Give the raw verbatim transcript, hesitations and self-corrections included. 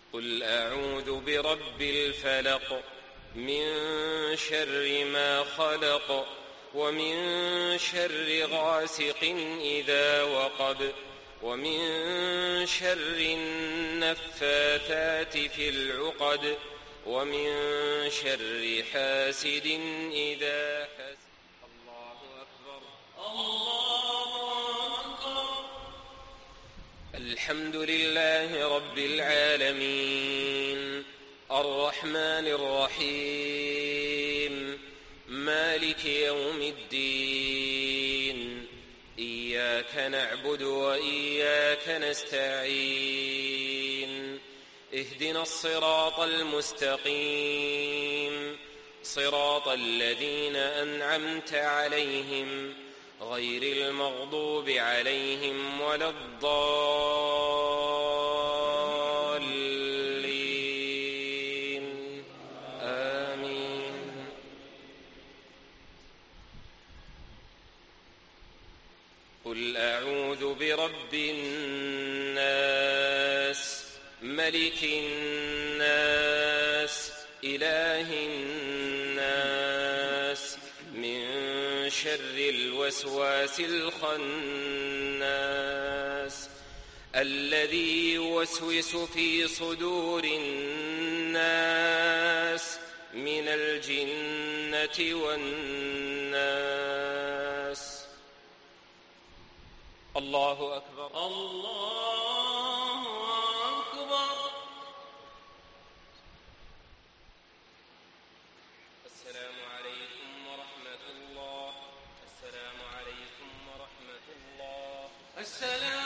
قل أعوذ برب الفلق من شر ما خلق ومن شر غاسق إذا وقب ومن شر النفاثات في العقد ومن شر حاسد إذا حسد. الله أكبر الله أكبر. الحمد لله رب العالمين الرحمن الرحيم مالك يوم الدين إياك نعبد وإياك نستعين اهدنا الصراط المستقيم صراط الذين أنعمت عليهم غير المغضوب عليهم ولا الضالين آمين. قل أعوذ برب الناس ملك الناس إله الناس من شر الوسواس الخناس الذي يوسوس في صدور الناس من الجنة والناس. الله أكبر الله أكبر. السلام عليكم ورحمة الله. السلام عليكم ورحمة الله. السلام